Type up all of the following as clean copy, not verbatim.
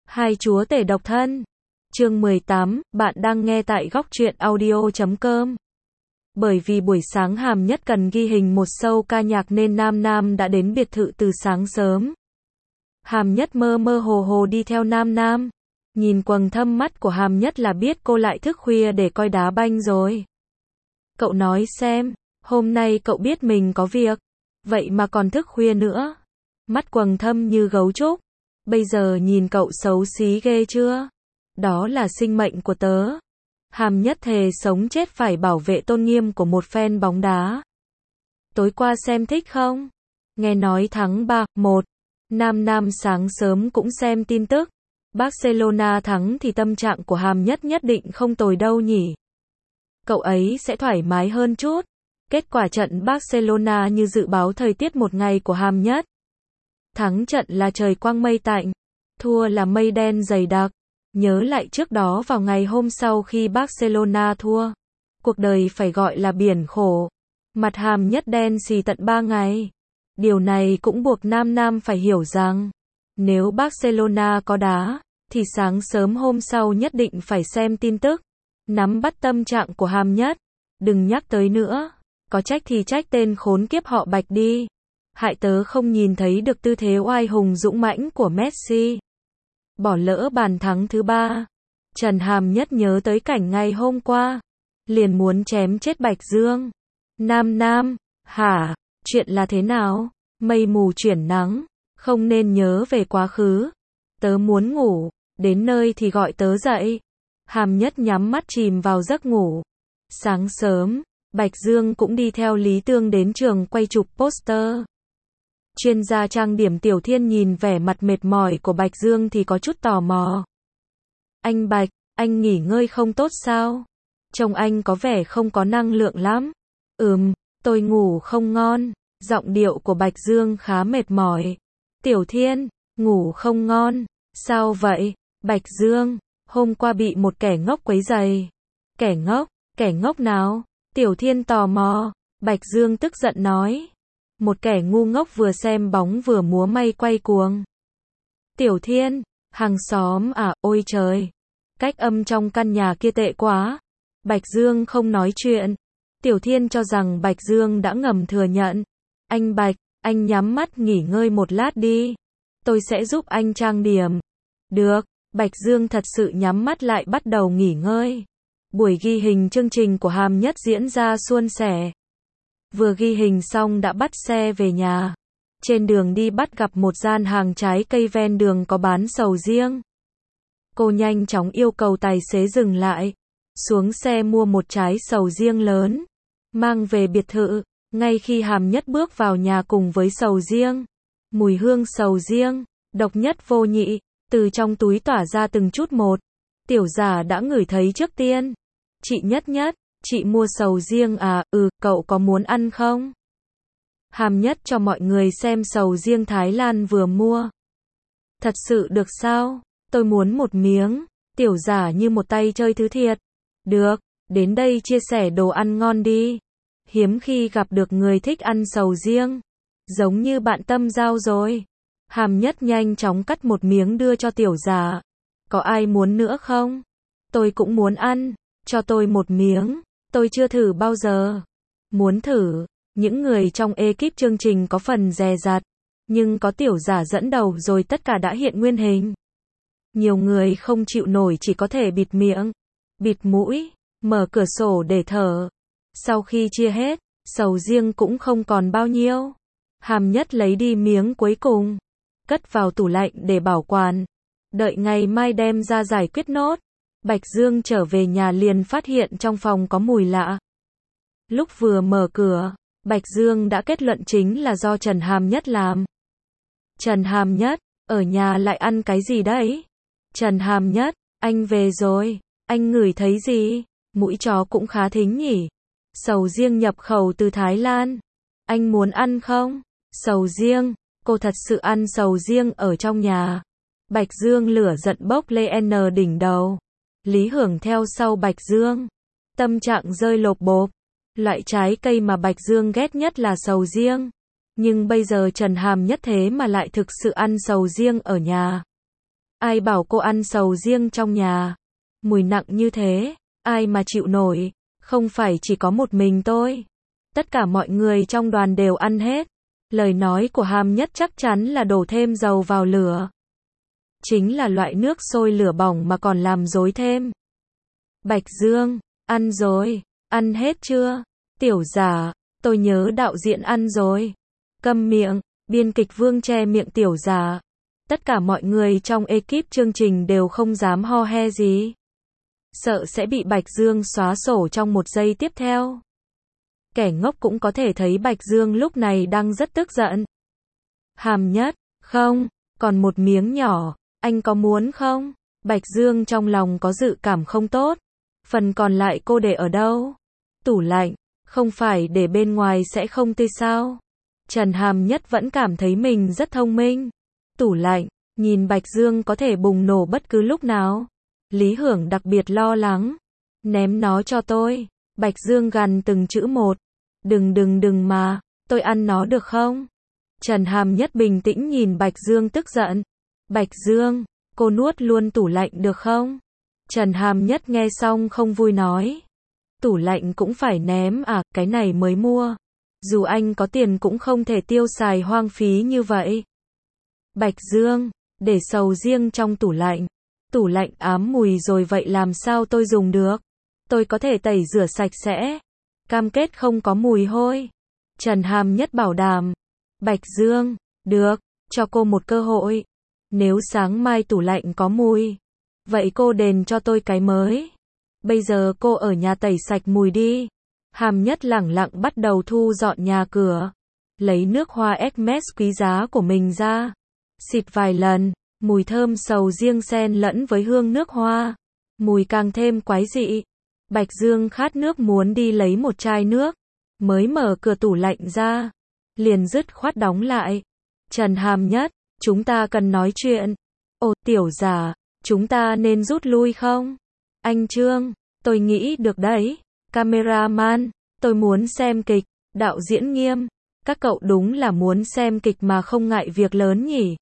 Hai chúa tể độc thân. Chương 18, bạn đang nghe tại góc truyện audio.com. Bởi vì buổi sáng Hàm Nhất cần ghi hình một show ca nhạc nên Nam Nam đã đến biệt thự từ sáng sớm. Hàm Nhất mơ mơ hồ hồ đi theo Nam Nam. Nhìn quầng thâm mắt của Hàm Nhất là biết cô lại thức khuya để coi đá banh rồi. Cậu nói xem, hôm nay cậu biết mình có việc, vậy mà còn thức khuya nữa. Mắt quầng thâm như gấu trúc. Bây giờ nhìn cậu xấu xí ghê chưa? Đó là sinh mệnh của tớ. Hàm Nhất thề sống chết phải bảo vệ tôn nghiêm của một fan bóng đá. Tối qua xem thích không? Nghe nói thắng 3-1. Nam Nam sáng sớm cũng xem tin tức. Barcelona thắng thì tâm trạng của Hàm Nhất nhất định không tồi đâu nhỉ. Cậu ấy sẽ thoải mái hơn chút. Kết quả trận Barcelona như dự báo thời tiết một ngày của Hàm Nhất. Thắng trận là trời quang mây tạnh, thua là mây đen dày đặc. Nhớ lại trước đó vào ngày hôm sau khi Barcelona thua, cuộc đời phải gọi là biển khổ. Mặt Hàm Nhất đen xì tận 3 ngày. Điều này cũng buộc Nam Nam phải hiểu rằng, nếu Barcelona có đá, thì sáng sớm hôm sau nhất định phải xem tin tức, nắm bắt tâm trạng của Hàm Nhất. Đừng nhắc tới nữa, có trách thì trách tên khốn kiếp họ Bạch đi. Hại tớ không nhìn thấy được tư thế oai hùng dũng mãnh của Messi. Bỏ lỡ bàn thắng thứ 3. Trần Hàm Nhất nhớ tới cảnh ngày hôm qua, liền muốn chém chết Bạch Dương. Nam Nam, hả? Chuyện là thế nào? Mây mù chuyển nắng, không nên nhớ về quá khứ. Tớ muốn ngủ, đến nơi thì gọi tớ dậy. Hàm Nhất nhắm mắt chìm vào giấc ngủ. Sáng sớm, Bạch Dương cũng đi theo Lý Tương đến trường quay chụp poster. Chuyên gia trang điểm Tiểu Thiên nhìn vẻ mặt mệt mỏi của Bạch Dương thì có chút tò mò. Anh Bạch, anh nghỉ ngơi không tốt sao? Trông anh có vẻ không có năng lượng lắm. Tôi ngủ không ngon. Giọng điệu của Bạch Dương khá mệt mỏi. Tiểu Thiên, ngủ không ngon. Sao vậy? Bạch Dương, hôm qua bị một kẻ ngốc quấy rầy. Kẻ ngốc nào? Tiểu Thiên tò mò. Bạch Dương tức giận nói. Một kẻ ngu ngốc vừa xem bóng vừa múa may quay cuồng. Tiểu Thiên, hàng xóm à, ôi trời. Cách âm trong căn nhà kia tệ quá. Bạch Dương không nói chuyện. Tiểu Thiên cho rằng Bạch Dương đã ngầm thừa nhận. Anh Bạch, anh nhắm mắt nghỉ ngơi một lát đi. Tôi sẽ giúp anh trang điểm. Được, Bạch Dương thật sự nhắm mắt lại bắt đầu nghỉ ngơi. Buổi ghi hình chương trình của Hàm Nhất diễn ra suôn sẻ. Vừa ghi hình xong đã bắt xe về nhà. Trên đường đi bắt gặp một gian hàng trái cây ven đường có bán sầu riêng. Cô nhanh chóng yêu cầu tài xế dừng lại. Xuống xe mua một trái sầu riêng lớn. Mang về biệt thự. Ngay khi Hàm Nhất bước vào nhà cùng với sầu riêng. Mùi hương sầu riêng, độc nhất vô nhị, từ trong túi tỏa ra từng chút một. Tiểu Giả đã ngửi thấy trước tiên. Chị Nhất, chị mua sầu riêng à? Cậu có muốn ăn không? Hàm Nhất cho mọi người xem sầu riêng Thái Lan vừa mua. Thật sự được sao? Tôi muốn một miếng. Tiểu Giả như một tay chơi thứ thiệt. Được, đến đây chia sẻ đồ ăn ngon đi. Hiếm khi gặp được người thích ăn sầu riêng. Giống như bạn Tâm Giao rồi. Hàm Nhất nhanh chóng cắt một miếng đưa cho Tiểu Giả. Có ai muốn nữa không? Tôi cũng muốn ăn. Cho tôi một miếng. Tôi chưa thử bao giờ. Muốn thử. Những người trong ekip chương trình có phần dè dặt. Nhưng có Tiểu Giả dẫn đầu rồi tất cả đã hiện nguyên hình. Nhiều người không chịu nổi chỉ có thể bịt miệng, bịt mũi, mở cửa sổ để thở. Sau khi chia hết, sầu riêng cũng không còn bao nhiêu. Hàm Nhất lấy đi miếng cuối cùng, cất vào tủ lạnh để bảo quản. Đợi ngày mai đem ra giải quyết nốt. Bạch Dương trở về nhà liền phát hiện trong phòng có mùi lạ. Lúc vừa mở cửa, Bạch Dương đã kết luận chính là do Trần Hàm Nhất làm. Trần Hàm Nhất, ở nhà lại ăn cái gì đấy? Trần Hàm Nhất, anh về rồi, anh ngửi thấy gì? Mũi chó cũng khá thính nhỉ? Sầu riêng nhập khẩu từ Thái Lan. Anh muốn ăn không? Sầu riêng, cô thật sự ăn sầu riêng ở trong nhà. Bạch Dương lửa giận bốc lên đỉnh đầu. Lý Hưởng theo sau Bạch Dương. Tâm trạng rơi lộp bộp. Loại trái cây mà Bạch Dương ghét nhất là sầu riêng. Nhưng bây giờ Trần Hàm Nhất thế mà lại thực sự ăn sầu riêng ở nhà. Ai bảo cô ăn sầu riêng trong nhà? Mùi nặng như thế, ai mà chịu nổi? Không phải chỉ có một mình tôi. Tất cả mọi người trong đoàn đều ăn hết. Lời nói của Hàm Nhất chắc chắn là đổ thêm dầu vào lửa. Chính là loại nước sôi lửa bỏng mà còn làm rối thêm. Bạch Dương, ăn rồi, ăn hết chưa? Tiểu Giả, tôi nhớ đạo diễn ăn rồi. Câm miệng, biên kịch Vương che miệng Tiểu Giả. Tất cả mọi người trong ekip chương trình đều không dám ho he gì. Sợ sẽ bị Bạch Dương xóa sổ trong một giây tiếp theo. Kẻ ngốc cũng có thể thấy Bạch Dương lúc này đang rất tức giận. Hàm Nhất, không, còn một miếng nhỏ, anh có muốn không? Bạch Dương trong lòng có dự cảm không tốt. Phần còn lại cô để ở đâu? Tủ lạnh, không phải để bên ngoài sẽ không tươi sao? Trần Hàm Nhất vẫn cảm thấy mình rất thông minh. Tủ lạnh, nhìn Bạch Dương có thể bùng nổ bất cứ lúc nào. Lý Hưởng đặc biệt lo lắng. Ném nó cho tôi. Bạch Dương gằn từng chữ một. Đừng mà, tôi ăn nó được không? Trần Hàm Nhất bình tĩnh nhìn Bạch Dương tức giận. Bạch Dương, cô nuốt luôn tủ lạnh được không? Trần Hàm Nhất nghe xong không vui nói. Tủ lạnh cũng phải ném à, cái này mới mua. Dù anh có tiền cũng không thể tiêu xài hoang phí như vậy. Bạch Dương, để sầu riêng trong tủ lạnh. Tủ lạnh ám mùi rồi vậy làm sao tôi dùng được? Tôi có thể tẩy rửa sạch sẽ. Cam kết không có mùi hôi. Trần Hàm Nhất bảo đảm. Bạch Dương, được, cho cô một cơ hội. Nếu sáng mai tủ lạnh có mùi, vậy cô đền cho tôi cái mới. Bây giờ cô ở nhà tẩy sạch mùi đi. Hàm Nhất lẳng lặng bắt đầu thu dọn nhà cửa. Lấy nước hoa Hermes quý giá của mình ra. Xịt vài lần, mùi thơm sầu riêng xen lẫn với hương nước hoa. Mùi càng thêm quái dị. Bạch Dương khát nước muốn đi lấy một chai nước. Mới mở cửa tủ lạnh ra. Liền dứt khoát đóng lại. Trần Hàm Nhất, chúng ta cần nói chuyện. Ồ, Tiểu Giả, chúng ta nên rút lui không? Anh Trương, tôi nghĩ được đấy. Cameraman, tôi muốn xem kịch. Đạo diễn Nghiêm, các cậu đúng là muốn xem kịch mà không ngại việc lớn nhỉ?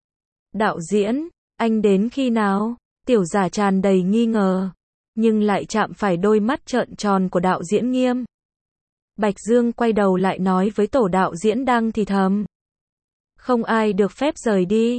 Đạo diễn, anh đến khi nào? Tiểu Giả tràn đầy nghi ngờ, nhưng lại chạm phải đôi mắt trợn tròn của đạo diễn Nghiêm. Bạch Dương quay đầu lại nói với tổ đạo diễn đang thì thầm. Không ai được phép rời đi.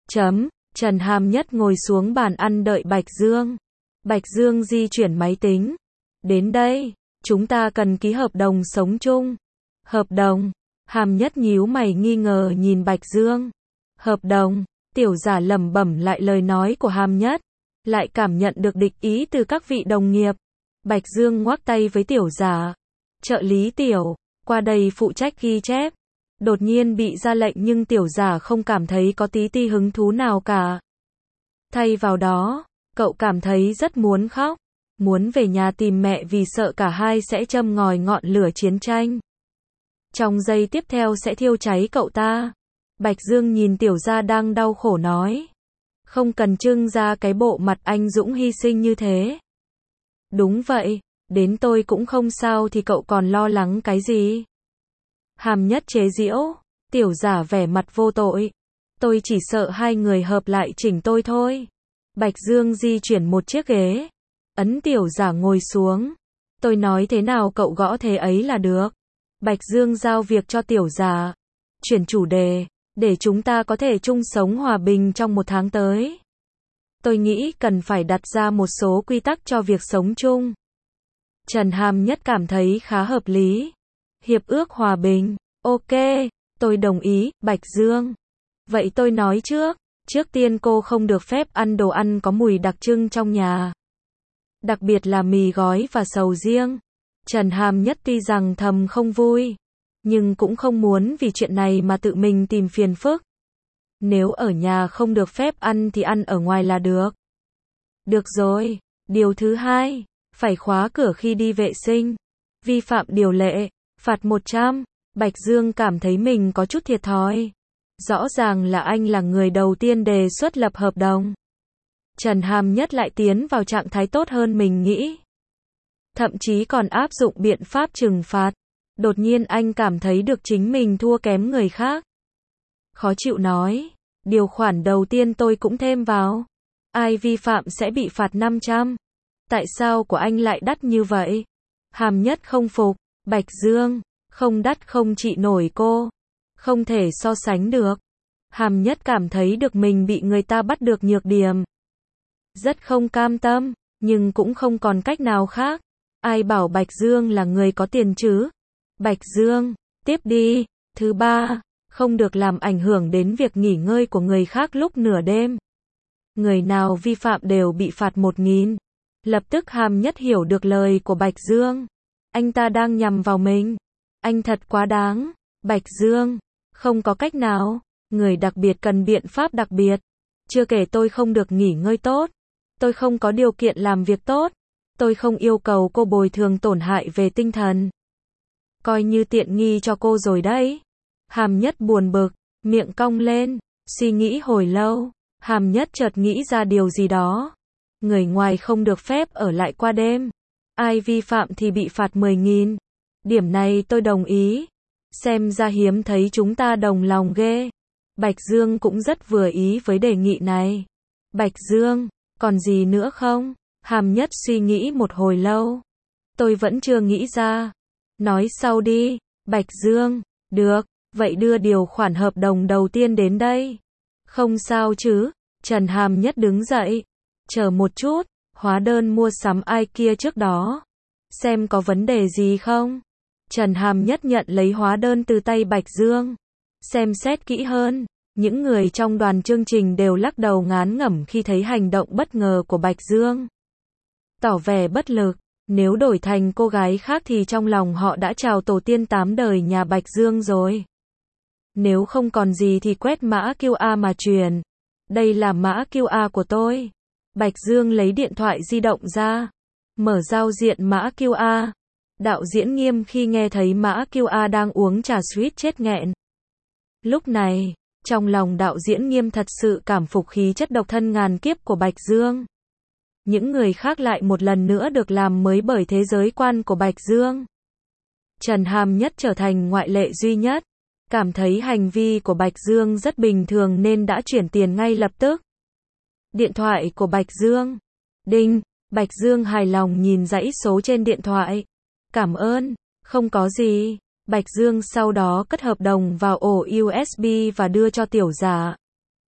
Trần Hàm Nhất ngồi xuống bàn ăn đợi Bạch Dương. Bạch Dương di chuyển máy tính. Đến đây, chúng ta cần ký hợp đồng sống chung. Hợp đồng? Hàm Nhất nhíu mày nghi ngờ nhìn Bạch Dương. Hợp đồng? Tiểu Giả lẩm bẩm lại lời nói của Hàm Nhất. Lại cảm nhận được địch ý từ các vị đồng nghiệp. Bạch Dương ngoắc tay với Tiểu Giả. Trợ lý Tiểu, qua đây phụ trách ghi chép. Đột nhiên bị ra lệnh nhưng Tiểu Giả không cảm thấy có tí ti hứng thú nào cả. Thay vào đó, cậu cảm thấy rất muốn khóc. Muốn về nhà tìm mẹ vì sợ cả hai sẽ châm ngòi ngọn lửa chiến tranh. Trong giây tiếp theo sẽ thiêu cháy cậu ta. Bạch Dương nhìn Tiểu Gia đang đau khổ nói. Không cần trưng ra cái bộ mặt anh dũng hy sinh như thế. Đúng vậy, đến tôi cũng không sao thì cậu còn lo lắng cái gì? Hàm Nhất chế giễu, Tiểu Giả vẻ mặt vô tội. Tôi chỉ sợ hai người hợp lại chỉnh tôi thôi. Bạch Dương di chuyển một chiếc ghế. Ấn Tiểu Giả ngồi xuống. Tôi nói thế nào cậu gõ thế ấy là được. Bạch Dương giao việc cho Tiểu Giả. Chuyển chủ đề, để chúng ta có thể chung sống hòa bình trong một tháng tới. Tôi nghĩ cần phải đặt ra một số quy tắc cho việc sống chung. Trần Hàm Nhất cảm thấy khá hợp lý. Hiệp ước hòa bình, ok, tôi đồng ý, Bạch Dương. Vậy tôi nói trước tiên cô không được phép ăn đồ ăn có mùi đặc trưng trong nhà. Đặc biệt là mì gói và sầu riêng. Trần Hàm Nhất tuy rằng thầm không vui, nhưng cũng không muốn vì chuyện này mà tự mình tìm phiền phức. Nếu ở nhà không được phép ăn thì ăn ở ngoài là được. Được rồi, điều thứ hai, phải khóa cửa khi đi vệ sinh. Vi phạm điều lệ, phạt 100. Bạch Dương cảm thấy mình có chút thiệt thòi. Rõ ràng là anh là người đầu tiên đề xuất lập hợp đồng. Trần Hàm Nhất lại tiến vào trạng thái tốt hơn mình nghĩ. Thậm chí còn áp dụng biện pháp trừng phạt. Đột nhiên anh cảm thấy được chính mình thua kém người khác. Khó chịu nói, điều khoản đầu tiên tôi cũng thêm vào. Ai vi phạm sẽ bị phạt 500. Tại sao của anh lại đắt như vậy? Hàm Nhất không phục. Bạch Dương, không đắt không trị nổi cô. Không thể so sánh được. Hàm Nhất cảm thấy được mình bị người ta bắt được nhược điểm. Rất không cam tâm, nhưng cũng không còn cách nào khác. Ai bảo Bạch Dương là người có tiền chứ? Bạch Dương, tiếp đi. Thứ ba, không được làm ảnh hưởng đến việc nghỉ ngơi của người khác lúc nửa đêm. Người nào vi phạm đều bị phạt 1.000. Lập tức Hàm Nhất hiểu được lời của Bạch Dương. Anh ta đang nhằm vào mình. Anh thật quá đáng. Bạch Dương, không có cách nào. Người đặc biệt cần biện pháp đặc biệt. Chưa kể tôi không được nghỉ ngơi tốt. Tôi không có điều kiện làm việc tốt. Tôi không yêu cầu cô bồi thường tổn hại về tinh thần. Coi như tiện nghi cho cô rồi đấy. Hàm Nhất buồn bực, miệng cong lên, suy nghĩ hồi lâu. Hàm Nhất chợt nghĩ ra điều gì đó. Người ngoài không được phép ở lại qua đêm. Ai vi phạm thì bị phạt 10.000. Điểm này tôi đồng ý. Xem ra hiếm thấy chúng ta đồng lòng ghê. Bạch Dương cũng rất vừa ý với đề nghị này. Bạch Dương, còn gì nữa không? Hàm Nhất suy nghĩ một hồi lâu. Tôi vẫn chưa nghĩ ra. Nói sau đi. Bạch Dương, được, vậy đưa điều khoản hợp đồng đầu tiên đến đây. Không sao chứ? Trần Hàm Nhất đứng dậy. Chờ một chút, hóa đơn mua sắm ai kia trước đó. Xem có vấn đề gì không? Trần Hàm Nhất nhận lấy hóa đơn từ tay Bạch Dương. Xem xét kỹ hơn, những người trong đoàn chương trình đều lắc đầu ngán ngẩm khi thấy hành động bất ngờ của Bạch Dương. Tỏ vẻ bất lực, nếu đổi thành cô gái khác thì trong lòng họ đã chào tổ tiên 8 đời nhà Bạch Dương rồi. Nếu không còn gì thì quét mã QR mà truyền. Đây là mã QR của tôi. Bạch Dương lấy điện thoại di động ra. Mở giao diện mã QR. Đạo diễn Nghiêm khi nghe thấy mã QR đang uống trà suýt chết nghẹn. Lúc này, trong lòng đạo diễn Nghiêm thật sự cảm phục khí chất độc thân ngàn kiếp của Bạch Dương. Những người khác lại một lần nữa được làm mới bởi thế giới quan của Bạch Dương. Trần Hàm Nhất trở thành ngoại lệ duy nhất. Cảm thấy hành vi của Bạch Dương rất bình thường nên đã chuyển tiền ngay lập tức. Điện thoại của Bạch Dương. Đinh, Bạch Dương hài lòng nhìn dãy số trên điện thoại. Cảm ơn, không có gì. Bạch Dương sau đó cất hợp đồng vào ổ USB và đưa cho Tiểu Giả.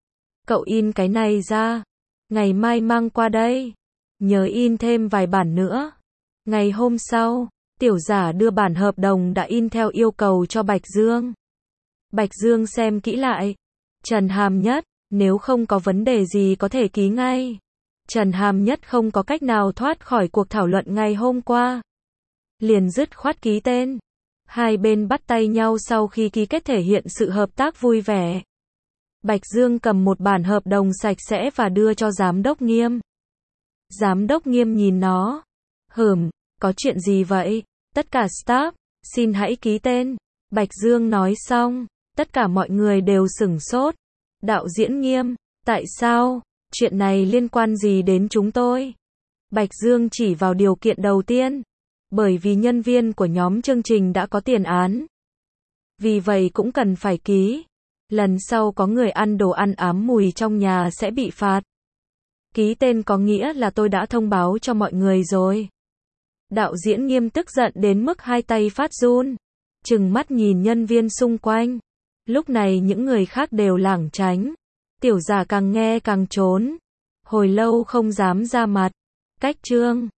Cậu in cái này ra. Ngày mai mang qua đây. Nhớ in thêm vài bản nữa. Ngày hôm sau, Tiểu Giả đưa bản hợp đồng đã in theo yêu cầu cho Bạch Dương. Bạch Dương xem kỹ lại. Trần Hàm Nhất, nếu không có vấn đề gì có thể ký ngay. Trần Hàm Nhất không có cách nào thoát khỏi cuộc thảo luận ngày hôm qua. Liền dứt khoát ký tên. Hai bên bắt tay nhau sau khi ký kết thể hiện sự hợp tác vui vẻ. Bạch Dương cầm một bản hợp đồng sạch sẽ và đưa cho Giám đốc Nghiêm. Giám đốc Nghiêm nhìn nó. Có chuyện gì vậy? Tất cả staff, xin hãy ký tên. Bạch Dương nói xong, tất cả mọi người đều sửng sốt. Đạo diễn Nghiêm, tại sao? Chuyện này liên quan gì đến chúng tôi? Bạch Dương chỉ vào điều kiện đầu tiên. Bởi vì nhân viên của nhóm chương trình đã có tiền án. Vì vậy cũng cần phải ký. Lần sau có người ăn đồ ăn ám mùi trong nhà sẽ bị phạt. Ký tên có nghĩa là tôi đã thông báo cho mọi người rồi. Đạo diễn Nghiêm tức giận đến mức hai tay phát run. Trừng mắt nhìn nhân viên xung quanh. Lúc này những người khác đều lảng tránh. Tiểu Giả càng nghe càng trốn. Hồi lâu không dám ra mặt. Cách chương